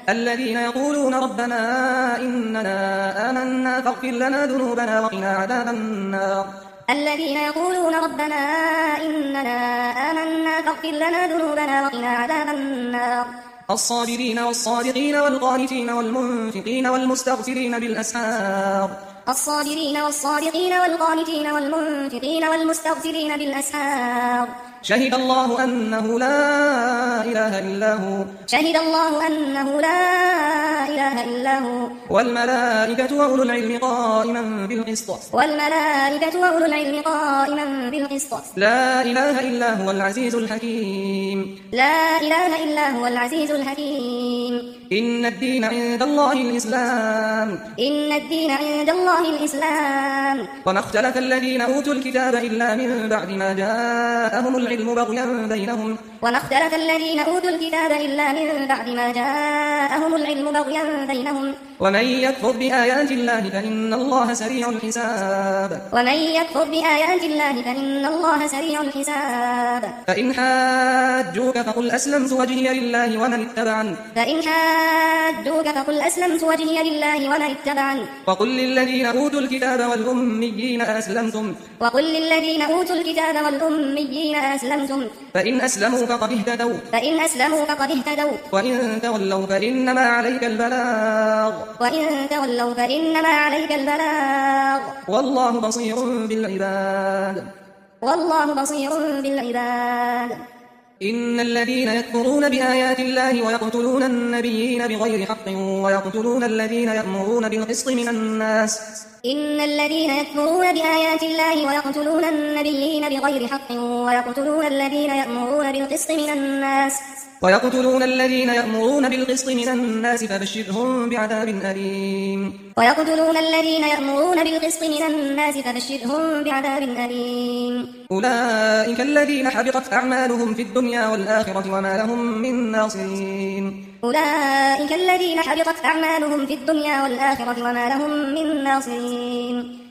الذين يقولون ربنا إننا آمنا فاغفر لنا ذنوبنا وقنا عذاب النار الذين يقولون ربنا إننا آمنا فاغفر لنا ذنوبنا وقنا عذاب النار الصابرين والصادقين والقانتين والمنفقين والمستغفرين بالأسحار الصابرين والصادقين والقانتين والمنفقين والمستغفرين بالأسحار شهد الله أنه لا إله إلا هو شهد الله أنه لا إله إلا هو والملائكة وأولو العلم قائما بالقسط والملائكة وأولو العلم قائما بالقسط لا إله إلا هو العزيز الحكيم لا إله إلا هو العزيز الحكيم إن الدين عند الله الإسلام إن الدين عند الله الإسلام وما اختلف الذين أوتوا الكتاب إلا من بعد ما جاءهم العلم بغيا بينهم وما اختلف الذين أوتوا الكتاب إلا من بعد ما جاءهم العلم بغيا بينهم ومن يكفر بآيات الله فإن الله سريع الحساب ومن يكفر بآيات الله فإن الله سريع الحساب فإن حاجوك فقل أسلمت وجهي لله ومن اتبعن فإن حاجوك فقل أسلمت وجهي لله ومن اتبعن وقل للذين أوتوا الكتاب والأميين أسلمتم وقل للذين أوتوا الكتاب والأميين أسلمتم فإن أسلموا فقد اهتدوا وإن تولوا فإنما عليك البلاغ والله بصير بالعباد إن الذين يكفرون بآيات الله ويقتلون النبيين بغير حق ويقتلون الذين يأمرون بالقسط من الناس إن الذين يكفرون بآيات الله ويقتلون النبيين بغير حق ويقتلون الذين يأمرون بالقسط من الناس فبشرهم بعذاب أليم أولئك الذين حبطت أعمالهم في الدنيا والآخرة وما لهم من ناصرين